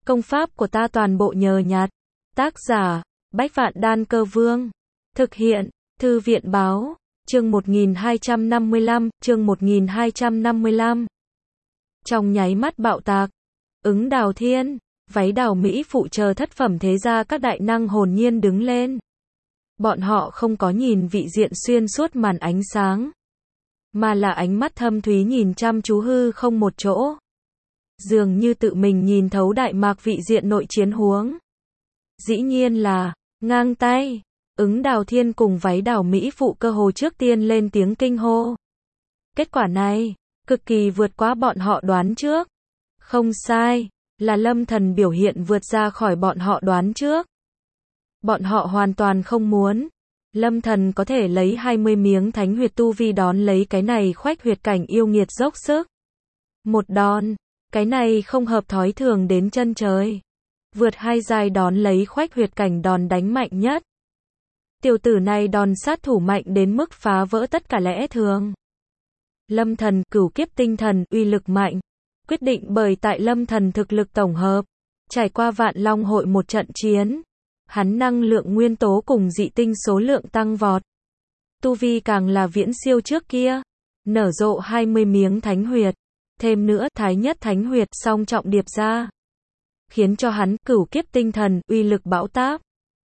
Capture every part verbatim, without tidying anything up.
Công pháp của ta toàn bộ nhờ nhặt. Tác giả, Bách Vạn Đan Cơ Vương. Thực hiện, Thư viện Báo. Chương một nghìn hai trăm năm mươi lăm, chương một nghìn hai trăm năm mươi lăm. Trong nháy mắt bạo tạc, Ứng Đào Thiên, Váy Đào Mỹ phụ chờ thất phẩm thế gia các đại năng hồn nhiên đứng lên. Bọn họ không có nhìn vị diện xuyên suốt màn ánh sáng, mà là ánh mắt thâm thúy nhìn chăm chú hư không một chỗ. Dường như tự mình nhìn thấu đại mạc vị diện nội chiến huống. Dĩ nhiên là, ngang tay. Ứng Đào Thiên cùng Váy Đào Mỹ phụ cơ hồ trước tiên lên tiếng kinh hô. Kết quả này, cực kỳ vượt quá bọn họ đoán trước. Không sai, là Lâm Thần biểu hiện vượt ra khỏi bọn họ đoán trước. Bọn họ hoàn toàn không muốn Lâm Thần có thể lấy hai mươi miếng thánh huyệt tu vi đón lấy cái này khoách huyệt cảnh yêu nghiệt dốc sức. Một đòn, cái này không hợp thói thường đến chân trời. Vượt hai giai đón lấy khoách huyệt cảnh đòn đánh mạnh nhất. Tiểu tử này đòn sát thủ mạnh đến mức phá vỡ tất cả lẽ thường. Lâm Thần, cửu kiếp tinh thần, uy lực mạnh. Quyết định bởi tại Lâm Thần thực lực tổng hợp. Trải qua Vạn Long hội một trận chiến, hắn năng lượng nguyên tố cùng dị tinh số lượng tăng vọt. Tu vi càng là viễn siêu trước kia. Nở rộ hai mươi miếng thánh huyệt. Thêm nữa, thái nhất thánh huyệt song trọng điệp ra. Khiến cho hắn, cửu kiếp tinh thần, uy lực bão táp.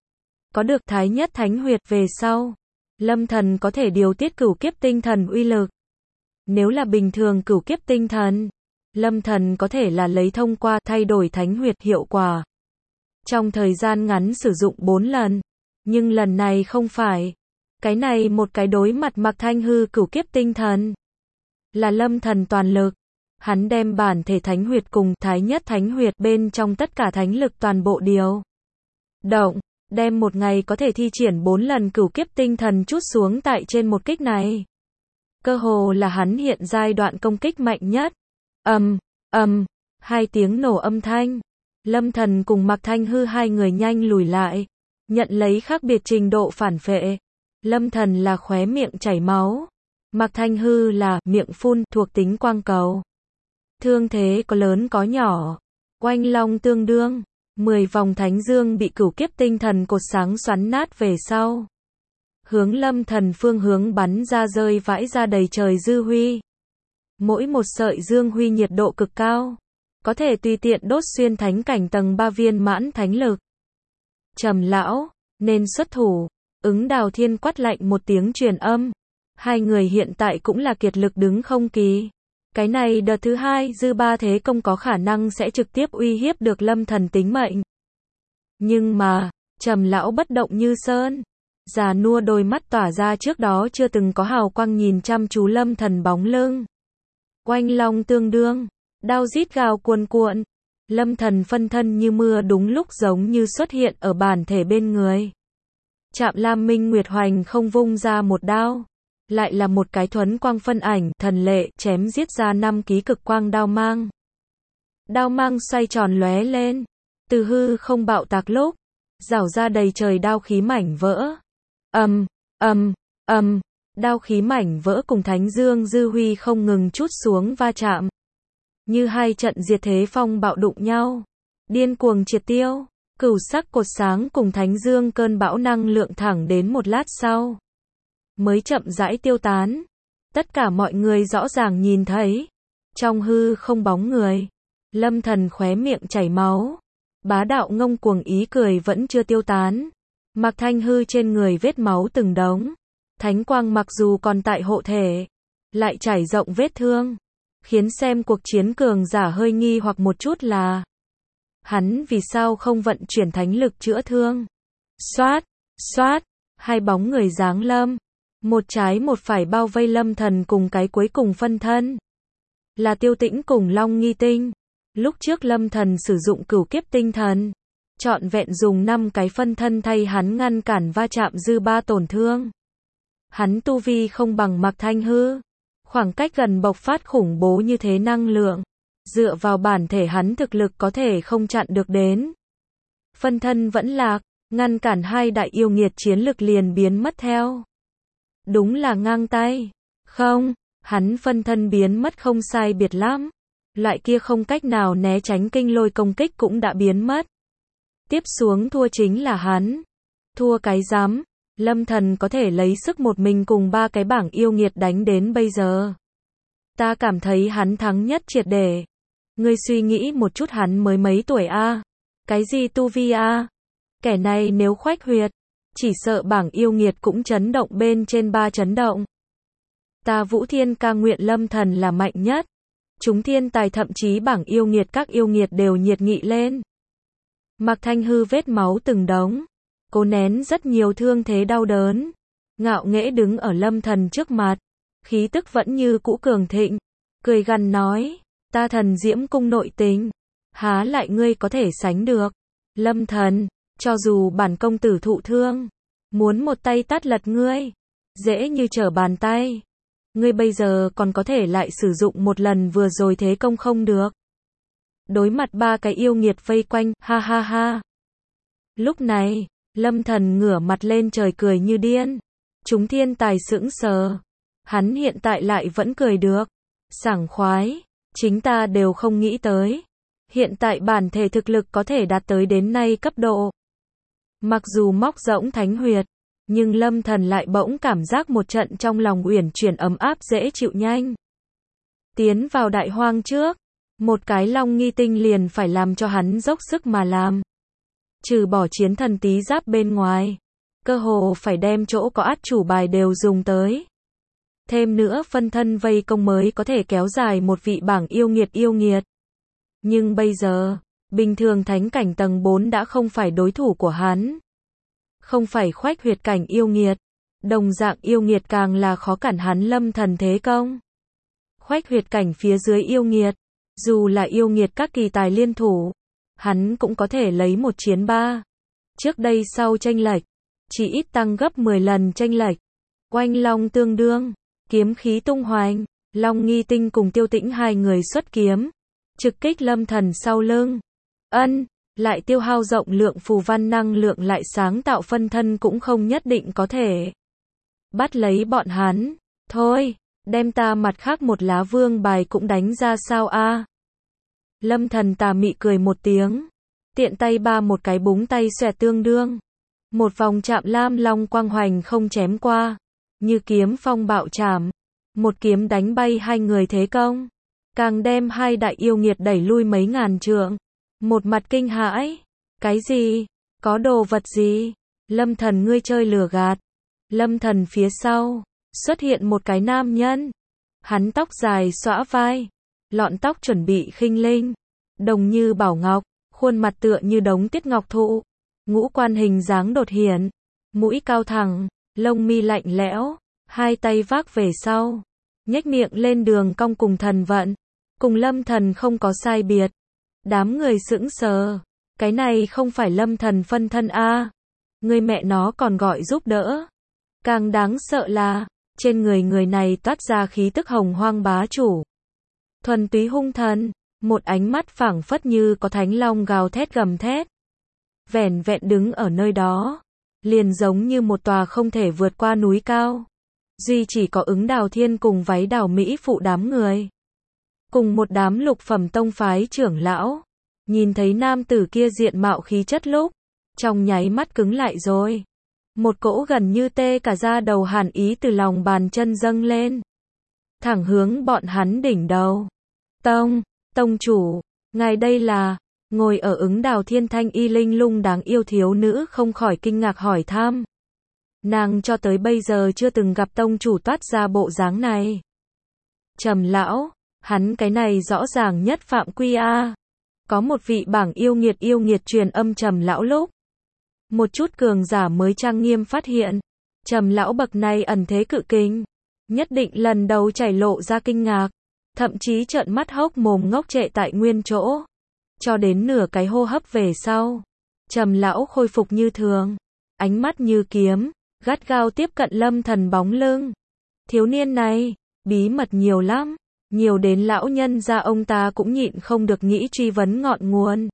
Có được thái nhất thánh huyệt về sau, Lâm Thần có thể điều tiết cửu kiếp tinh thần uy lực. Nếu là bình thường cửu kiếp tinh thần, Lâm Thần có thể là lấy thông qua thay đổi thánh huyệt hiệu quả. Trong thời gian ngắn sử dụng bốn lần. Nhưng lần này không phải. Cái này một cái đối mặt Mạc Thanh Hư cửu kiếp tinh thần. Là Lâm Thần toàn lực. Hắn đem bản thể thánh huyệt cùng thái nhất thánh huyệt bên trong tất cả thánh lực toàn bộ điều động. Đem một ngày có thể thi triển bốn lần cửu kiếp tinh thần trút xuống tại trên một kích này. Cơ hồ là hắn hiện giai đoạn công kích mạnh nhất. Ầm, ầm, hai tiếng nổ âm thanh. Lâm Thần cùng Mạc Thanh Hư hai người nhanh lùi lại, nhận lấy khác biệt trình độ phản phệ. Lâm Thần là khóe miệng chảy máu, Mạc Thanh Hư là miệng phun thuộc tính quang cầu. Thương thế có lớn có nhỏ, oanh long tương đương. Mười vòng thánh dương bị cửu kiếp tinh thần cột sáng xoắn nát về sau. Hướng Lâm Thần phương hướng bắn ra rơi vãi ra đầy trời dư huy. Mỗi một sợi dương huy nhiệt độ cực cao. Có thể tùy tiện đốt xuyên thánh cảnh tầng ba viên mãn thánh lực. Trầm lão, nên xuất thủ. Ứng Đào Thiên quát lạnh một tiếng truyền âm. Hai người hiện tại cũng là kiệt lực đứng không kỳ. Cái này đợt thứ hai dư ba thế công có khả năng sẽ trực tiếp uy hiếp được Lâm Thần tính mệnh. Nhưng mà, Trầm lão bất động như sơn. Già nua đôi mắt tỏa ra trước đó chưa từng có hào quang nhìn chăm chú Lâm Thần bóng lưng. Oanh long tương đương. Đao rít gào cuồn cuộn. Lâm Thần phân thân như mưa đúng lúc giống như xuất hiện ở bản thể bên người. Trạm Lam Minh Nguyệt Hoành không vung ra một đao. Lại là một cái thuấn quang phân ảnh, thần lệ, chém giết ra năm ký cực quang đao mang. Đao mang xoay tròn lóe lên. Từ hư không bạo tạc lúc. Rảo ra đầy trời đao khí mảnh vỡ. Ầm, ầm, ầm. Đao khí mảnh vỡ cùng thánh dương dư huy không ngừng trút xuống va chạm. Như hai trận diệt thế phong bạo đụng nhau. Điên cuồng triệt tiêu. Cửu sắc cột sáng cùng thánh dương cơn bão năng lượng thẳng đến một lát sau. Mới chậm rãi tiêu tán. Tất cả mọi người rõ ràng nhìn thấy. Trong hư không bóng người. Lâm Thần khóe miệng chảy máu. Bá đạo ngông cuồng ý cười vẫn chưa tiêu tán. Mạc Thanh Hư trên người vết máu từng đống. Thánh quang mặc dù còn tại hộ thể. Lại trải rộng vết thương. Khiến xem cuộc chiến cường giả hơi nghi hoặc một chút là. Hắn vì sao không vận chuyển thánh lực chữa thương. Xoát, xoát. Hai bóng người giáng lâm. Một trái một phải bao vây Lâm Thần cùng cái cuối cùng phân thân. Là Tiêu Tĩnh cùng Long Nghi Tinh. Lúc trước Lâm Thần sử dụng cửu kiếp tinh thần. Trọn vẹn dùng năm cái phân thân thay hắn ngăn cản va chạm dư ba tổn thương. Hắn tu vi không bằng Mạc Thanh Hư. Khoảng cách gần bộc phát khủng bố như thế năng lượng. Dựa vào bản thể hắn thực lực có thể không chặn được đến. Phân thân vẫn lạc. Ngăn cản hai đại yêu nghiệt chiến lực liền biến mất theo. Đúng là ngang tay. Không, hắn phân thân biến mất không sai biệt lắm. Loại kia không cách nào né tránh kinh lôi công kích cũng đã biến mất. Tiếp xuống thua chính là hắn. Thua cái rắm, Lâm Thần có thể lấy sức một mình cùng ba cái bảng yêu nghiệt đánh đến bây giờ. Ta cảm thấy hắn thắng nhất triệt để. Ngươi suy nghĩ một chút, hắn mới mấy tuổi a? Cái gì tu vi a? Kẻ này nếu khoách huyệt, chỉ sợ bảng yêu nghiệt cũng chấn động bên trên ba chấn động. Ta Vũ Thiên ca nguyện Lâm Thần là mạnh nhất. Chúng thiên tài thậm chí bảng yêu nghiệt các yêu nghiệt đều nhiệt nghị lên. Mạc Thanh Hư vết máu từng đống, cố nén rất nhiều thương thế đau đớn, ngạo nghễ đứng ở Lâm Thần trước mặt, khí tức vẫn như cũ cường thịnh, cười gằn nói, ta Thần Diễm cung nội tình, há lại ngươi có thể sánh được. Lâm Thần, cho dù bản công tử thụ thương, muốn một tay tát lật ngươi, dễ như trở bàn tay. Ngươi bây giờ còn có thể lại sử dụng một lần vừa rồi thế công không được. Đối mặt ba cái yêu nghiệt vây quanh, ha ha ha. Lúc này, Lâm Thần ngửa mặt lên trời cười như điên. Chúng thiên tài sững sờ. Hắn hiện tại lại vẫn cười được. Sảng khoái. Chính ta đều không nghĩ tới. Hiện tại bản thể thực lực có thể đạt tới đến nay cấp độ. Mặc dù móc rỗng thánh huyệt, nhưng Lâm Thần lại bỗng cảm giác một trận trong lòng uyển chuyển ấm áp dễ chịu nhanh. Tiến vào đại hoang trước, một cái long nghi tinh liền phải làm cho hắn dốc sức mà làm. Trừ bỏ chiến thần tí giáp bên ngoài, cơ hồ phải đem chỗ có át chủ bài đều dùng tới. Thêm nữa phân thân vây công mới có thể kéo dài một vị bảng yêu nghiệt yêu nghiệt. Nhưng bây giờ, bình thường thánh cảnh tầng bốn đã không phải đối thủ của hắn. Không phải khoách huyệt cảnh yêu nghiệt, đồng dạng yêu nghiệt càng là khó cản hắn Lâm Thần thế công. Khoách huyệt cảnh phía dưới yêu nghiệt, dù là yêu nghiệt các kỳ tài liên thủ, hắn cũng có thể lấy một chiến ba. Trước đây sau chênh lệch, chỉ ít tăng gấp mười lần chênh lệch. Oanh long tương đương, kiếm khí tung hoành, Long Nghi Tinh cùng Tiêu Tĩnh hai người xuất kiếm, trực kích Lâm Thần sau lưng. Ân, lại tiêu hao rộng lượng phù văn năng lượng lại sáng tạo phân thân cũng không nhất định có thể bắt lấy bọn hắn. Thôi, đem ta mặt khác một lá vương bài cũng đánh ra sao a? Lâm Thần tà mị cười một tiếng, tiện tay ba một cái búng tay xoẹt tương đương. Một vòng chạm lam long quang hoành không chém qua, như kiếm phong bạo chạm, một kiếm đánh bay hai người thế công, càng đem hai đại yêu nghiệt đẩy lui mấy ngàn trượng. Một mặt kinh hãi, cái gì? Có đồ vật gì? Lâm Thần ngươi chơi lừa gạt. Lâm Thần phía sau, xuất hiện một cái nam nhân. Hắn tóc dài xõa vai, lọn tóc chuẩn bị khinh linh, đồng như bảo ngọc, khuôn mặt tựa như đống tiết ngọc thụ, ngũ quan hình dáng đột hiện, mũi cao thẳng, lông mi lạnh lẽo, hai tay vác về sau, nhếch miệng lên đường cong cùng thần vận, cùng Lâm Thần không có sai biệt. Đám người sững sờ, cái này không phải Lâm Thần phân thân a? Người mẹ nó còn gọi giúp đỡ. Càng đáng sợ là, trên người người này toát ra khí tức hồng hoang bá chủ. Thuần túy hung thần, một ánh mắt phảng phất như có thánh long gào thét gầm thét. Vẻn vẹn đứng ở nơi đó, liền giống như một tòa không thể vượt qua núi cao. Duy chỉ có ứng đào thiên cùng váy đào Mỹ phụ đám người. Cùng một đám lục phẩm tông phái trưởng lão, nhìn thấy nam tử kia diện mạo khí chất lúc, trong nháy mắt cứng lại rồi. Một cỗ gần như tê cả da đầu hàn ý từ lòng bàn chân dâng lên, thẳng hướng bọn hắn đỉnh đầu. Tông, tông chủ, ngài đây là, ngồi ở ứng đào thiên thanh y linh lung đáng yêu thiếu nữ không khỏi kinh ngạc hỏi thăm. Nàng cho tới bây giờ chưa từng gặp tông chủ toát ra bộ dáng này. Trầm lão, hắn cái này rõ ràng nhất phạm quy a. Có một vị bảng yêu nghiệt yêu nghiệt truyền âm Trầm lão lúc. Một chút cường giả mới trang nghiêm phát hiện. Trầm lão bậc này ẩn thế cự kình. Nhất định lần đầu chảy lộ ra kinh ngạc. Thậm chí trợn mắt hốc mồm ngốc trệ tại nguyên chỗ. Cho đến nửa cái hô hấp về sau. Trầm lão khôi phục như thường. Ánh mắt như kiếm, gắt gao tiếp cận Lâm Thần bóng lưng. Thiếu niên này, bí mật nhiều lắm. Nhiều đến lão nhân gia ông ta cũng nhịn không được nghĩ truy vấn ngọn nguồn.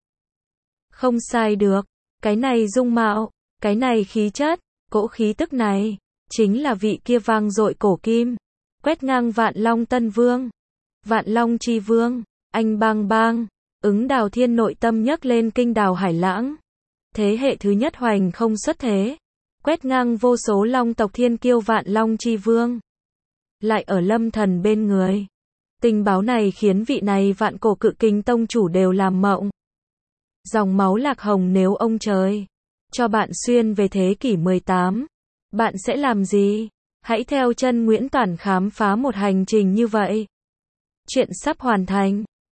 Không sai được, cái này dung mạo, cái này khí chất, cỗ khí tức này, chính là vị kia vang dội cổ kim, quét ngang vạn long tân vương, vạn long chi vương, Anh bang bang, ứng Đào Thiên nội tâm nhấc lên kinh đào hải lãng. Thế hệ thứ nhất hoành không xuất thế, quét ngang vô số long tộc thiên kiêu vạn long chi vương. Lại ở Lâm Thần bên người. Tình báo này khiến vị này vạn cổ cự kình tông chủ đều làm mộng. Dòng máu lạc hồng, nếu ông trời cho bạn xuyên về thế kỷ mười tám, bạn sẽ làm gì? Hãy theo chân Nguyễn Toản khám phá một hành trình như vậy. Chuyện sắp hoàn thành.